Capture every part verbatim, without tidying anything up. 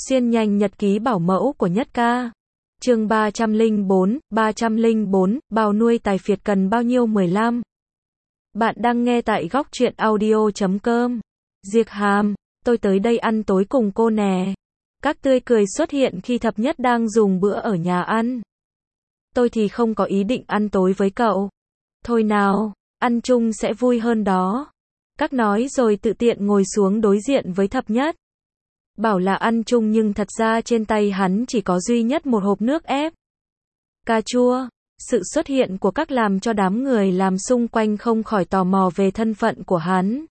Xuyên nhanh nhật ký bảo mẫu của Nhất Ca. Chương ba trăm lẻ bốn, ba trăm lẻ bốn, bao nuôi tài phiệt cần bao nhiêu mười lăm. Bạn đang nghe tại góc truyện audio chấm com. Diệc Hàm, tôi tới đây ăn tối cùng cô nè. Các tươi cười xuất hiện khi Thập Nhất đang dùng bữa ở nhà ăn. Tôi thì không có ý định ăn tối với cậu. Thôi nào, ăn chung sẽ vui hơn đó. Các nói rồi tự tiện ngồi xuống đối diện với Thập Nhất. Bảo là ăn chung nhưng thật ra trên tay hắn chỉ có duy nhất một hộp nước ép cà chua. Sự xuất hiện của các làm cho đám người làm xung quanh không khỏi tò mò về thân phận của hắn.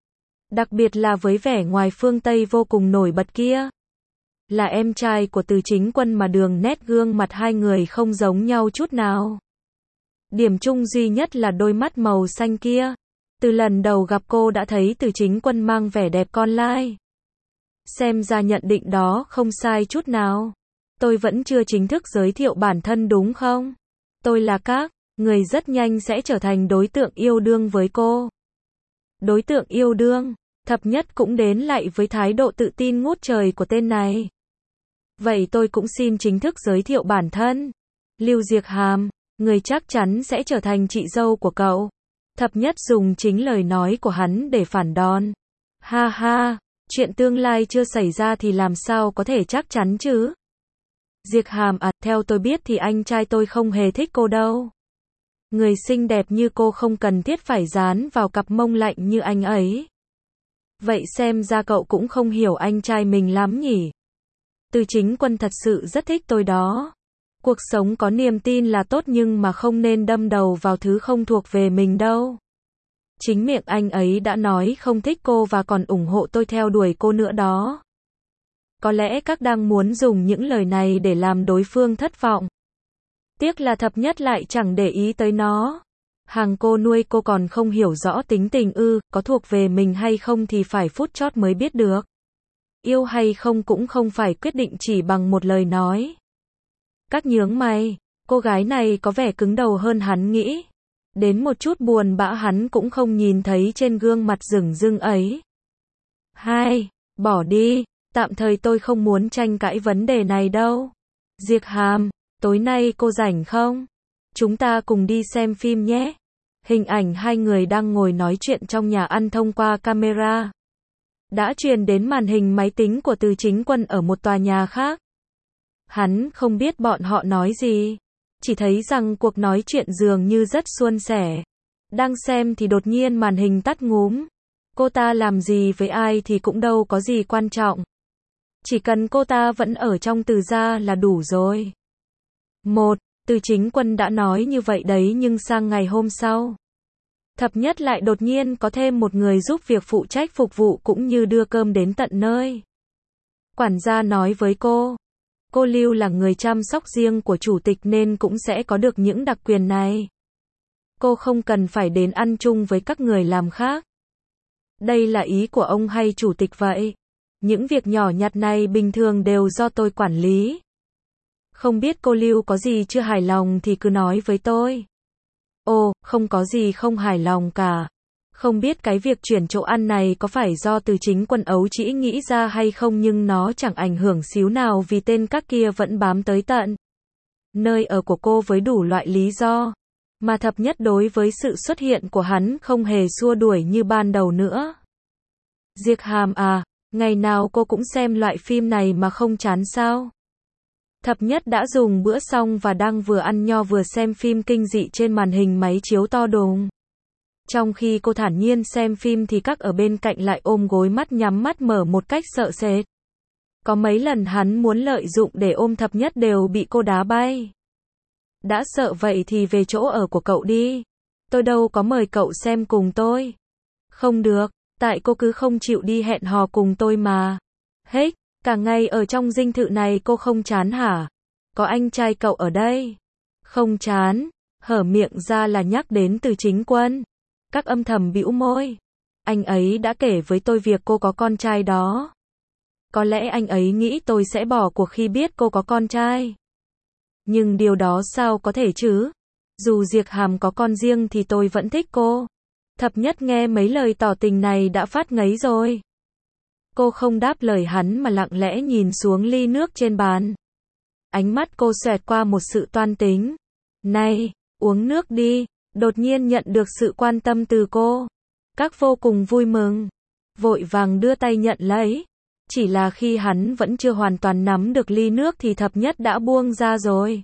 Đặc biệt là với vẻ ngoài phương Tây vô cùng nổi bật kia. Là em trai của Từ Chính Quân mà đường nét gương mặt hai người không giống nhau chút nào. Điểm chung duy nhất là đôi mắt màu xanh kia. Từ lần đầu gặp cô đã thấy Từ Chính Quân mang vẻ đẹp con lai. Xem ra nhận định đó không sai chút nào. Tôi vẫn chưa chính thức giới thiệu bản thân đúng không? Tôi là các người rất nhanh sẽ trở thành đối tượng yêu đương với cô. Đối tượng yêu đương, Thập Nhất cũng đến lại với thái độ tự tin ngút trời của tên này. Vậy tôi cũng xin chính thức giới thiệu bản thân. Lưu Diệc Hàm, người chắc chắn sẽ trở thành chị dâu của cậu. Thập Nhất dùng chính lời nói của hắn để phản đòn. Ha ha, chuyện tương lai chưa xảy ra thì làm sao có thể chắc chắn chứ? Diệc Hàm à, theo tôi biết thì anh trai tôi không hề thích cô đâu. Người xinh đẹp như cô không cần thiết phải dán vào cặp mông lạnh như anh ấy. Vậy xem ra cậu cũng không hiểu anh trai mình lắm nhỉ? Từ Chính Quân thật sự rất thích tôi đó. Cuộc sống có niềm tin là tốt nhưng mà không nên đâm đầu vào thứ không thuộc về mình đâu. Chính miệng anh ấy đã nói không thích cô và còn ủng hộ tôi theo đuổi cô nữa đó. Có lẽ các đang muốn dùng những lời này để làm đối phương thất vọng. Tiếc là Thập Nhất lại chẳng để ý tới nó. Hàng cô nuôi cô còn không hiểu rõ tính tình ư, có thuộc về mình hay không thì phải phút chót mới biết được. Yêu hay không cũng không phải quyết định chỉ bằng một lời nói. Các nhướng mày, cô gái này có vẻ cứng đầu hơn hắn nghĩ. Đến một chút buồn bã hắn cũng không nhìn thấy trên gương mặt rừng rưng ấy. Hai, bỏ đi, tạm thời tôi không muốn tranh cãi vấn đề này đâu. Diệc Hàm, tối nay cô rảnh không? Chúng ta cùng đi xem phim nhé. Hình ảnh hai người đang ngồi nói chuyện trong nhà ăn thông qua camera đã truyền đến màn hình máy tính của Từ Chính Quân ở một tòa nhà khác. Hắn không biết bọn họ nói gì, chỉ thấy rằng cuộc nói chuyện dường như rất suôn sẻ. Đang xem thì đột nhiên màn hình tắt ngúm. Cô ta làm gì với ai thì cũng đâu có gì quan trọng. Chỉ cần cô ta vẫn ở trong Từ gia là đủ rồi. Một, Từ Chính Quân đã nói như vậy đấy nhưng sang ngày hôm sau, Thập Nhất lại đột nhiên có thêm một người giúp việc phụ trách phục vụ cũng như đưa cơm đến tận nơi. Quản gia nói với cô, cô Lưu là người chăm sóc riêng của chủ tịch nên cũng sẽ có được những đặc quyền này. Cô không cần phải đến ăn chung với các người làm khác. Đây là ý của ông hay chủ tịch vậy? Những việc nhỏ nhặt này bình thường đều do tôi quản lý. Không biết cô Lưu có gì chưa hài lòng thì cứ nói với tôi. Ồ, không có gì không hài lòng cả. Không biết cái việc chuyển chỗ ăn này có phải do Từ Chính Quân ấu trĩ nghĩ ra hay không nhưng nó chẳng ảnh hưởng xíu nào vì tên các kia vẫn bám tới tận nơi ở của cô với đủ loại lý do. Mà Thập Nhất đối với sự xuất hiện của hắn không hề xua đuổi như ban đầu nữa. Diệc Hàm à, ngày nào cô cũng xem loại phim này mà không chán sao? Thập Nhất đã dùng bữa xong và đang vừa ăn nho vừa xem phim kinh dị trên màn hình máy chiếu to đùng. Trong khi cô thản nhiên xem phim thì các ở bên cạnh lại ôm gối mắt nhắm mắt mở một cách sợ sệt. Có mấy lần hắn muốn lợi dụng để ôm Thập Nhất đều bị cô đá bay. Đã sợ vậy thì về chỗ ở của cậu đi. Tôi đâu có mời cậu xem cùng tôi. Không được, tại cô cứ không chịu đi hẹn hò cùng tôi mà. Hết, cả ngày ở trong dinh thự này cô không chán hả? Có anh trai cậu ở đây. Không chán, hở miệng ra là nhắc đến Từ Chính Quân. Các âm thầm bĩu môi. Anh ấy đã kể với tôi việc cô có con trai đó. Có lẽ anh ấy nghĩ tôi sẽ bỏ cuộc khi biết cô có con trai. Nhưng điều đó sao có thể chứ? Dù Diệc Hàm có con riêng thì tôi vẫn thích cô. Thập Nhất nghe mấy lời tỏ tình này đã phát ngấy rồi. Cô không đáp lời hắn mà lặng lẽ nhìn xuống ly nước trên bàn. Ánh mắt cô xẹt qua một sự toan tính. Này, uống nước đi. Đột nhiên nhận được sự quan tâm từ cô. Các vô cùng vui mừng. Vội vàng đưa tay nhận lấy. Chỉ là khi hắn vẫn chưa hoàn toàn nắm được ly nước thì thập nhất đã buông ra rồi.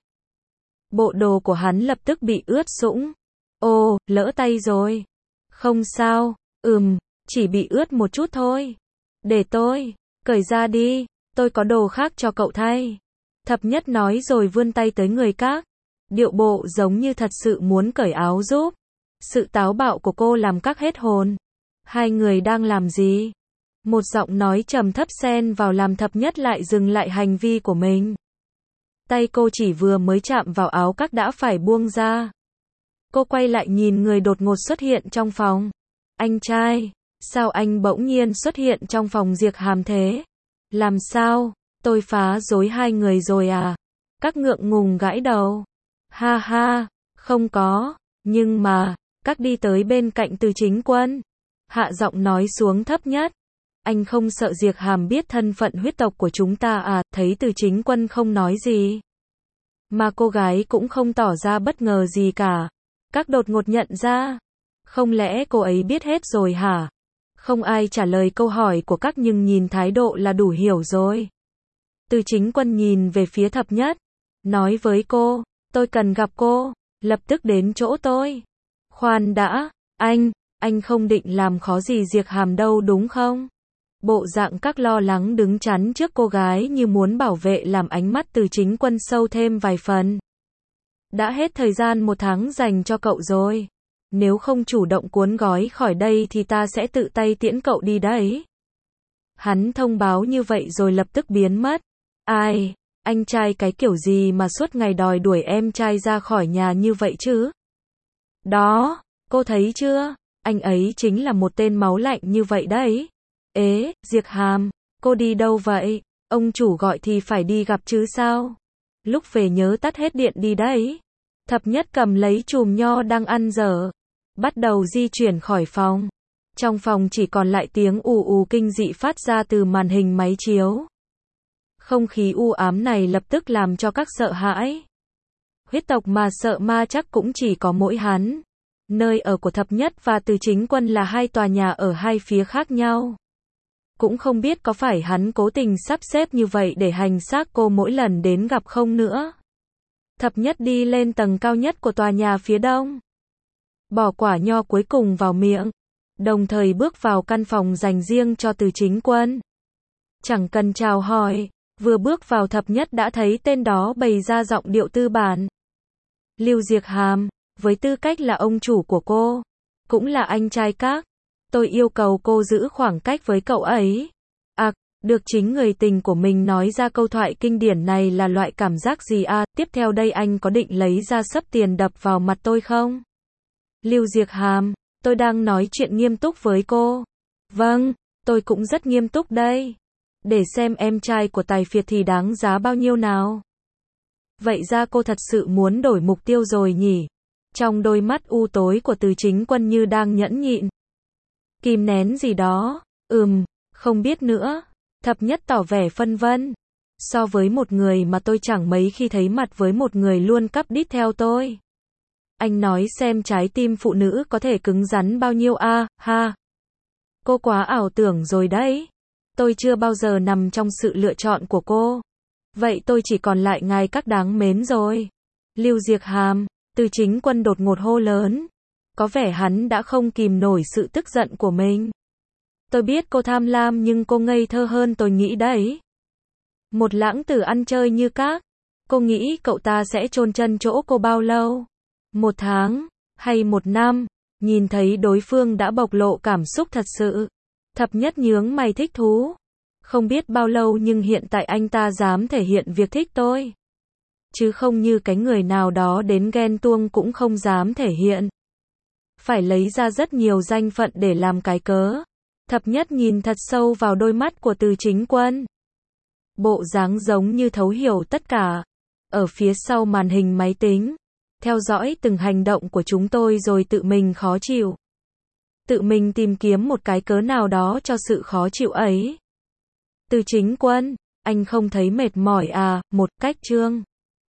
Bộ đồ của hắn lập tức bị ướt sũng. Ồ, lỡ tay rồi. Không sao, ừm, chỉ bị ướt một chút thôi. Để tôi, cởi ra đi, tôi có đồ khác cho cậu thay. Thập nhất nói rồi vươn tay tới người các. Điệu bộ giống như thật sự muốn cởi áo giúp. Sự táo bạo của cô làm các hết hồn. Hai người đang làm gì? Một giọng nói trầm thấp xen vào làm thập nhất lại dừng lại hành vi của mình. Tay cô chỉ vừa mới chạm vào áo các đã phải buông ra. Cô quay lại nhìn người đột ngột xuất hiện trong phòng. Anh trai, sao anh bỗng nhiên xuất hiện trong phòng Diệp Hàm thế? Làm sao? Tôi phá rối hai người rồi à? Các ngượng ngùng gãi đầu. Ha ha, không có, nhưng mà, các đi tới bên cạnh Từ Chính Quân. Hạ giọng nói xuống thấp nhất. Anh không sợ Diệp Hàm biết thân phận huyết tộc của chúng ta à? Thấy Từ Chính Quân không nói gì. Mà cô gái cũng không tỏ ra bất ngờ gì cả. Các đột ngột nhận ra. Không lẽ cô ấy biết hết rồi hả? Không ai trả lời câu hỏi của các nhưng nhìn thái độ là đủ hiểu rồi. Từ Chính Quân nhìn về phía thập nhất. Nói với cô, tôi cần gặp cô, lập tức đến chỗ tôi. Khoan đã, anh, anh không định làm khó gì Diệp Hàm đâu đúng không? Bộ dạng các lo lắng đứng chắn trước cô gái như muốn bảo vệ làm ánh mắt Từ Chính Quân sâu thêm vài phần. Đã hết thời gian một tháng dành cho cậu rồi. Nếu không chủ động cuốn gói khỏi đây thì ta sẽ tự tay tiễn cậu đi đấy. Hắn thông báo như vậy rồi lập tức biến mất. Ai, anh trai cái kiểu gì mà suốt ngày đòi đuổi em trai ra khỏi nhà như vậy chứ? Đó, cô thấy chưa? Anh ấy chính là một tên máu lạnh như vậy đấy. Ế, Diệp Hàm, cô đi đâu vậy? Ông chủ gọi thì phải đi gặp chứ sao? Lúc về nhớ tắt hết điện đi đấy. Thập nhất cầm lấy chùm nho đang ăn dở. Bắt đầu di chuyển khỏi phòng. Trong phòng chỉ còn lại tiếng ù ù kinh dị phát ra từ màn hình máy chiếu. Không khí u ám này lập tức làm cho các sợ hãi. Huyết tộc mà sợ ma chắc cũng chỉ có mỗi hắn. Nơi ở của thập nhất và Từ Chính Quân là hai tòa nhà ở hai phía khác nhau. Cũng không biết có phải hắn cố tình sắp xếp như vậy để hành xác cô mỗi lần đến gặp không nữa. Thập nhất đi lên tầng cao nhất của tòa nhà phía đông. Bỏ quả nho cuối cùng vào miệng. Đồng thời bước vào căn phòng dành riêng cho Từ Chính Quân. Chẳng cần chào hỏi, vừa bước vào thập nhất đã thấy tên đó bày ra giọng điệu tư bản. Lưu Diệp Hàm, với tư cách là ông chủ của cô, cũng là anh trai các. Tôi yêu cầu cô giữ khoảng cách với cậu ấy. À, được chính người tình của mình nói ra câu thoại kinh điển này là loại cảm giác gì à? Tiếp theo đây anh có định lấy ra sấp tiền đập vào mặt tôi không? Lưu Diệp Hàm, tôi đang nói chuyện nghiêm túc với cô. Vâng, tôi cũng rất nghiêm túc đây. Để xem em trai của Tài Phiệt thì đáng giá bao nhiêu nào. Vậy ra cô thật sự muốn đổi mục tiêu rồi nhỉ? Trong đôi mắt u tối của Từ Chính Quân như đang nhẫn nhịn. Kìm nén gì đó, ừm, không biết nữa. Thập nhất tỏ vẻ phân vân. So với một người mà tôi chẳng mấy khi thấy mặt với một người luôn cắp đít theo tôi. Anh nói xem trái tim phụ nữ có thể cứng rắn bao nhiêu a, à, ha. Cô quá ảo tưởng rồi đấy. Tôi chưa bao giờ nằm trong sự lựa chọn của cô. Vậy tôi chỉ còn lại ngài các đáng mến rồi. Lưu Diệp Hàm, Từ Chính Quân đột ngột hô lớn. Có vẻ hắn đã không kìm nổi sự tức giận của mình. Tôi biết cô tham lam nhưng cô ngây thơ hơn tôi nghĩ đấy. Một lãng tử ăn chơi như các. Cô nghĩ cậu ta sẽ chôn chân chỗ cô bao lâu? Một tháng, hay một năm? Nhìn thấy đối phương đã bộc lộ cảm xúc thật sự. Thập nhất nhướng mày thích thú. Không biết bao lâu nhưng hiện tại anh ta dám thể hiện việc thích tôi. Chứ không như cái người nào đó đến ghen tuông cũng không dám thể hiện. Phải lấy ra rất nhiều danh phận để làm cái cớ. Thập nhất nhìn thật sâu vào đôi mắt của Từ Chính Quân. Bộ dáng giống như thấu hiểu tất cả. Ở phía sau màn hình máy tính. Theo dõi từng hành động của chúng tôi rồi tự mình khó chịu. Tự mình tìm kiếm một cái cớ nào đó cho sự khó chịu ấy. Từ Chính Quân, anh không thấy mệt mỏi à, một cách chương.